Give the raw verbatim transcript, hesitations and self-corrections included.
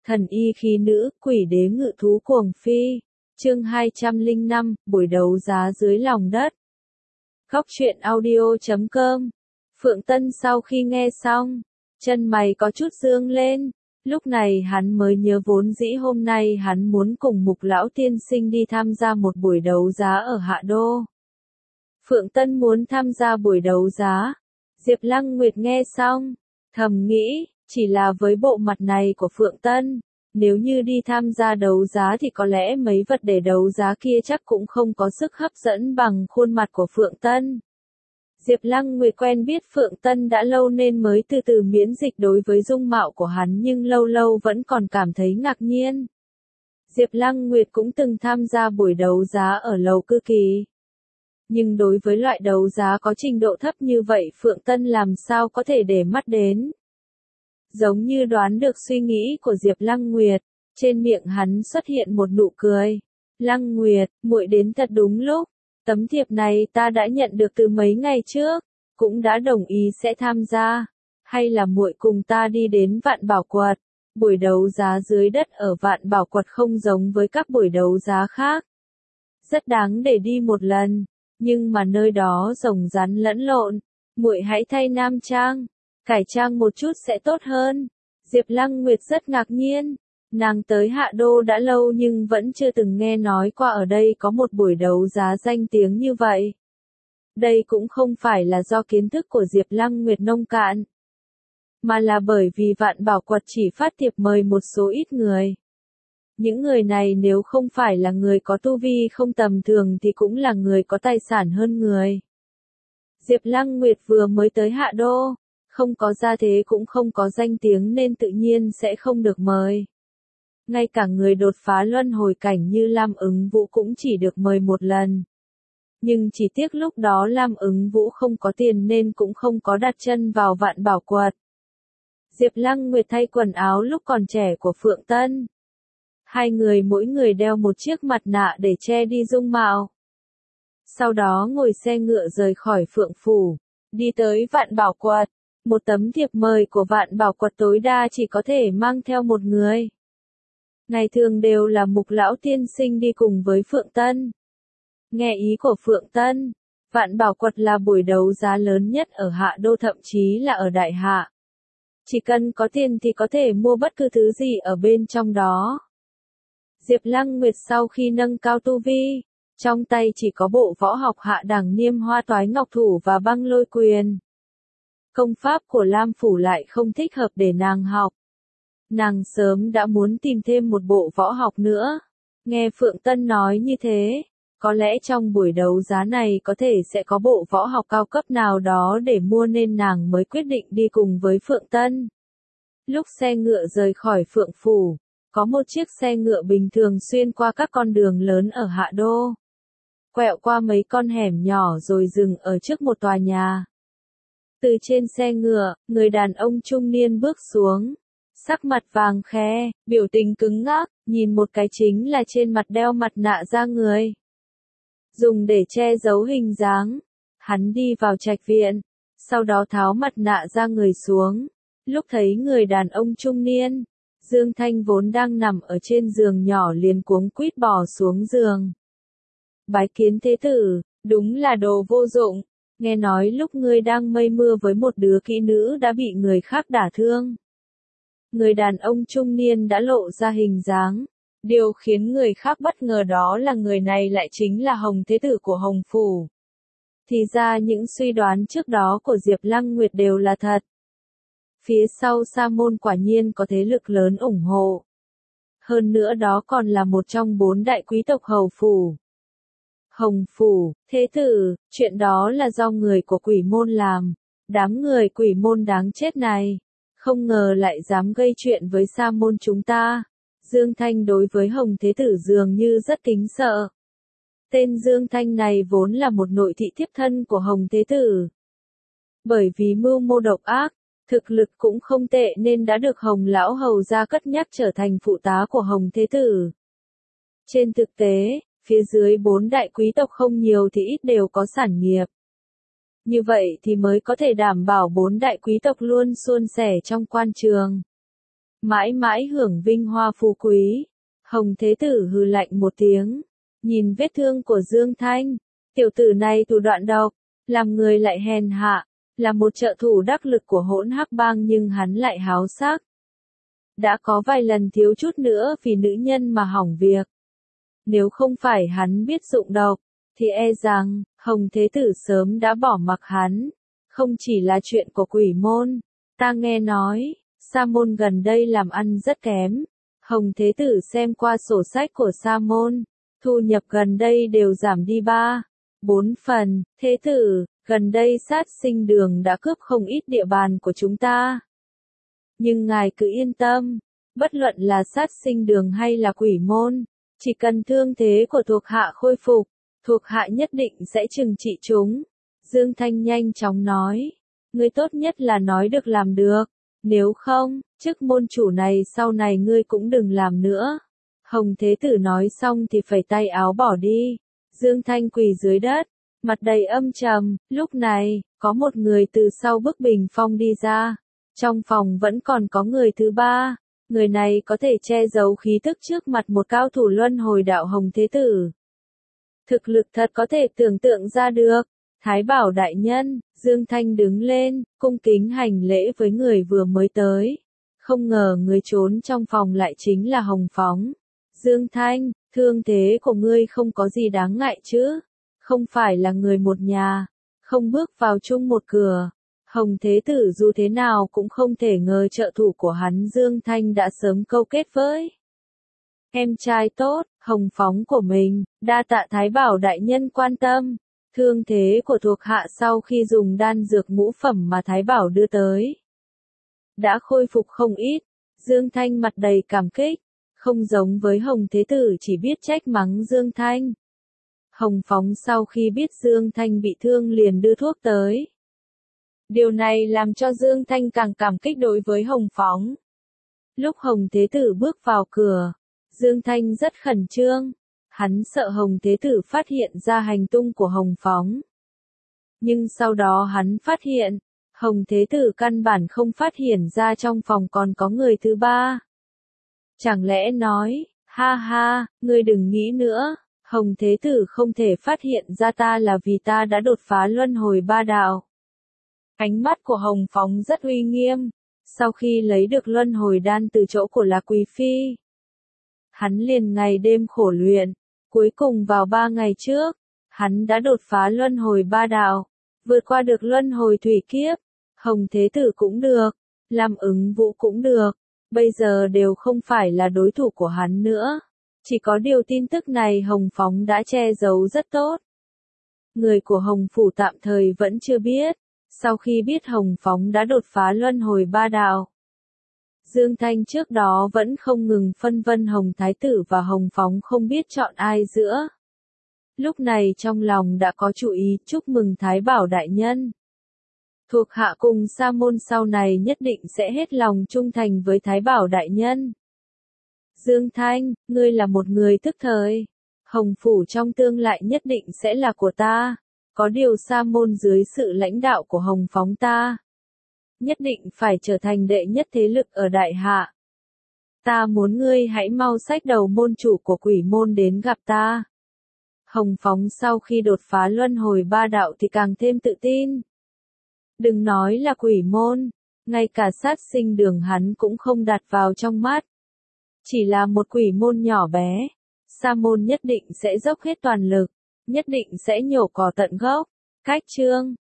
Thần y khí nữ, quỷ đế ngự thú cuồng phi. Chương hai trăm lẻ năm, buổi đấu giá dưới lòng đất. Góc truyện audio chấm com. Phượng Tân sau khi nghe xong, chân mày có chút dương lên. Lúc này hắn mới nhớ vốn dĩ hôm nay hắn muốn cùng Mục lão tiên sinh đi tham gia một buổi đấu giá ở Hạ Đô. Phượng Tân muốn tham gia buổi đấu giá. Diệp Lăng Nguyệt nghe xong, thầm nghĩ, chỉ là với bộ mặt này của Phượng Tân, nếu như đi tham gia đấu giá thì có lẽ mấy vật để đấu giá kia chắc cũng không có sức hấp dẫn bằng khuôn mặt của Phượng Tân. Diệp Lăng Nguyệt quen biết Phượng Tân đã lâu nên mới từ từ miễn dịch đối với dung mạo của hắn, nhưng lâu lâu vẫn còn cảm thấy ngạc nhiên. Diệp Lăng Nguyệt cũng từng tham gia buổi đấu giá ở lầu Cư Kỳ. Nhưng đối với loại đấu giá có trình độ thấp như vậy Phượng Tân làm sao có thể để mắt đến. Giống như đoán được suy nghĩ của Diệp Lăng Nguyệt, trên miệng hắn xuất hiện một nụ cười. Lăng Nguyệt, muội đến thật đúng lúc. Tấm thiệp này ta đã nhận được từ mấy ngày trước, cũng đã đồng ý sẽ tham gia. Hay là muội cùng ta đi đến Vạn Bảo Quật? Buổi đấu giá dưới đất ở Vạn Bảo Quật không giống với các buổi đấu giá khác. Rất đáng để đi một lần, nhưng mà nơi đó rồng rắn lẫn lộn. Muội hãy thay nam trang, cải trang một chút sẽ tốt hơn. Diệp Lăng Nguyệt rất ngạc nhiên. Nàng tới Hạ Đô đã lâu nhưng vẫn chưa từng nghe nói qua ở đây có một buổi đấu giá danh tiếng như vậy. Đây cũng không phải là do kiến thức của Diệp Lăng Nguyệt nông cạn, mà là bởi vì Vạn Bảo Quật chỉ phát thiệp mời một số ít người. Những người này nếu không phải là người có tu vi không tầm thường thì cũng là người có tài sản hơn người. Diệp Lăng Nguyệt vừa mới tới Hạ Đô, không có gia thế cũng không có danh tiếng nên tự nhiên sẽ không được mời. Ngay cả người đột phá luân hồi cảnh như Lam Ứng Vũ cũng chỉ được mời một lần. Nhưng chỉ tiếc lúc đó Lam Ứng Vũ không có tiền nên cũng không có đặt chân vào Vạn Bảo Quật. Diệp Lăng Nguyệt thay quần áo lúc còn trẻ của Phượng Tân. Hai người mỗi người đeo một chiếc mặt nạ để che đi dung mạo. Sau đó ngồi xe ngựa rời khỏi Phượng Phủ, đi tới Vạn Bảo Quật. Một tấm thiệp mời của Vạn Bảo Quật tối đa chỉ có thể mang theo một người. Ngày thường đều là Mục lão tiên sinh đi cùng với Phượng Tân. Nghe ý của Phượng Tân, Vạn Bảo Quật là buổi đấu giá lớn nhất ở Hạ Đô, thậm chí là ở Đại Hạ. Chỉ cần có tiền thì có thể mua bất cứ thứ gì ở bên trong đó. Diệp Lăng Nguyệt sau khi nâng cao tu vi, trong tay chỉ có bộ võ học hạ đẳng Niêm Hoa Toái Ngọc Thủ và Băng Lôi Quyền. Công pháp của Lam Phủ lại không thích hợp để nàng học. Nàng sớm đã muốn tìm thêm một bộ võ học nữa. Nghe Phượng Tân nói như thế, có lẽ trong buổi đấu giá này có thể sẽ có bộ võ học cao cấp nào đó để mua nên nàng mới quyết định đi cùng với Phượng Tân. Lúc xe ngựa rời khỏi Phượng Phủ, có một chiếc xe ngựa bình thường xuyên qua các con đường lớn ở Hạ Đô. Quẹo qua mấy con hẻm nhỏ rồi dừng ở trước một tòa nhà. Từ trên xe ngựa, người đàn ông trung niên bước xuống. Sắc mặt vàng khè, biểu tình cứng ngắc, nhìn một cái chính là trên mặt đeo mặt nạ da người. Dùng để che giấu hình dáng. Hắn đi vào trạch viện, sau đó tháo mặt nạ da người xuống. Lúc thấy người đàn ông trung niên, Dương Thanh vốn đang nằm ở trên giường nhỏ liền cuống quýt bò xuống giường. Bái kiến thế tử, đúng là đồ vô dụng. Nghe nói lúc ngươi đang mây mưa với một đứa kỹ nữ đã bị người khác đả thương. Người đàn ông trung niên đã lộ ra hình dáng. Điều khiến người khác bất ngờ đó là người này lại chính là Hồng Thế Tử của Hồng Phủ. Thì ra những suy đoán trước đó của Diệp Lăng Nguyệt đều là thật. Phía sau Sa Môn quả nhiên có thế lực lớn ủng hộ. Hơn nữa đó còn là một trong bốn đại quý tộc Hầu Phủ. Hồng Phủ, Thế Tử, chuyện đó là do người của Quỷ Môn làm. Đám người Quỷ Môn đáng chết này. Không ngờ lại dám gây chuyện với Sa Môn chúng ta. Dương Thanh đối với Hồng Thế Tử dường như rất kính sợ. Tên Dương Thanh này vốn là một nội thị thiếp thân của Hồng Thế Tử. Bởi vì mưu mô độc ác, thực lực cũng không tệ nên đã được Hồng Lão Hầu gia cất nhắc trở thành phụ tá của Hồng Thế Tử. Trên thực tế, phía dưới bốn đại quý tộc không nhiều thì ít đều có sản nghiệp. Như vậy thì mới có thể đảm bảo bốn đại quý tộc luôn suôn sẻ trong quan trường. mãi mãi hưởng vinh hoa phú quý. Hồng Thế Tử hừ lạnh một tiếng, nhìn vết thương của Dương Thanh, tiểu tử này thủ đoạn độc, làm người lại hèn hạ, là một trợ thủ đắc lực của hỗn hắc bang nhưng hắn lại háo sắc. Đã có vài lần thiếu chút nữa vì nữ nhân mà hỏng việc. Nếu không phải hắn biết dụng độc, thì e rằng, Hồng Thế Tử sớm đã bỏ mặc hắn. Không chỉ là chuyện của quỷ môn, ta nghe nói, Sa môn gần đây làm ăn rất kém. Hồng Thế Tử xem qua sổ sách của Sa môn, thu nhập gần đây đều giảm đi ba, bốn phần. Thế Tử, gần đây sát sinh đường đã cướp không ít địa bàn của chúng ta. Nhưng ngài cứ yên tâm, bất luận là sát sinh đường hay là quỷ môn, chỉ cần thương thế của thuộc hạ khôi phục, thuộc hạ nhất định sẽ trừng trị chúng. Dương Thanh nhanh chóng nói, ngươi tốt nhất là nói được làm được, nếu không, chức môn chủ này sau này ngươi cũng đừng làm nữa. Hồng Thế Tử nói xong thì phẩy tay áo bỏ đi. Dương Thanh quỳ dưới đất, mặt đầy âm trầm. Lúc này, có một người từ sau bức bình phong đi ra. Trong phòng vẫn còn có người thứ ba. Người này có thể che giấu khí tức trước mặt một cao thủ luân hồi đạo Hồng Thế Tử. Thực lực thật có thể tưởng tượng ra được. Thái Bảo đại nhân, Dương Thanh đứng lên, cung kính hành lễ với người vừa mới tới. Không ngờ người trốn trong phòng lại chính là Hồng Phóng. Dương Thanh, thương thế của ngươi không có gì đáng ngại chứ? Không phải là người một nhà, không bước vào chung một cửa. Hồng Thế Tử dù thế nào cũng không thể ngờ trợ thủ của hắn Dương Thanh đã sớm câu kết với em trai tốt, Hồng Phóng của mình. Đa tạ Thái Bảo đại nhân quan tâm. Thương thế của thuộc hạ sau khi dùng đan dược ngũ phẩm mà Thái Bảo đưa tới đã khôi phục không ít. Dương Thanh mặt đầy cảm kích, không giống với Hồng Thế Tử chỉ biết trách mắng Dương Thanh. Hồng Phóng sau khi biết Dương Thanh bị thương liền đưa thuốc tới. Điều này làm cho Dương Thanh càng cảm kích đối với Hồng Phóng. Lúc Hồng Thế Tử bước vào cửa, Dương Thanh rất khẩn trương. Hắn sợ Hồng Thế Tử phát hiện ra hành tung của Hồng Phóng. Nhưng sau đó hắn phát hiện, Hồng Thế Tử căn bản không phát hiện ra trong phòng còn có người thứ ba. Chẳng lẽ nói, ha ha, ngươi đừng nghĩ nữa, Hồng Thế Tử không thể phát hiện ra ta là vì ta đã đột phá luân hồi ba đạo. Ánh mắt của Hồng Phóng rất uy nghiêm, sau khi lấy được luân hồi đan từ chỗ của La Quý Phi. Hắn liền ngày đêm khổ luyện, cuối cùng vào ba ngày trước, hắn đã đột phá luân hồi ba đạo, vượt qua được luân hồi thủy kiếp. Hồng Thế Tử cũng được, làm ứng vũ cũng được, bây giờ đều không phải là đối thủ của hắn nữa. Chỉ có điều tin tức này Hồng Phóng đã che giấu rất tốt. Người của Hồng Phủ tạm thời vẫn chưa biết, sau khi biết Hồng Phóng đã đột phá luân hồi ba đạo. Dương Thanh trước đó vẫn không ngừng phân vân Hồng Thái Tử và Hồng Phóng không biết chọn ai giữa. Lúc này trong lòng đã có chủ ý chúc mừng Thái Bảo đại nhân. Thuộc hạ cùng Sa môn sau này nhất định sẽ hết lòng trung thành với Thái Bảo đại nhân. Dương Thanh, ngươi là một người thức thời. Hồng Phủ trong tương lai nhất định sẽ là của ta. Có điều Sa môn dưới sự lãnh đạo của Hồng Phóng ta nhất định phải trở thành đệ nhất thế lực ở Đại Hạ. Ta muốn ngươi hãy mau xách đầu môn chủ của quỷ môn đến gặp ta. Hồng Phóng sau khi đột phá luân hồi ba đạo thì càng thêm tự tin. Đừng nói là quỷ môn, ngay cả sát sinh đường hắn cũng không đặt vào trong mắt. Chỉ là một quỷ môn nhỏ bé, Sa môn nhất định sẽ dốc hết toàn lực, nhất định sẽ nhổ cỏ tận gốc. Cách chương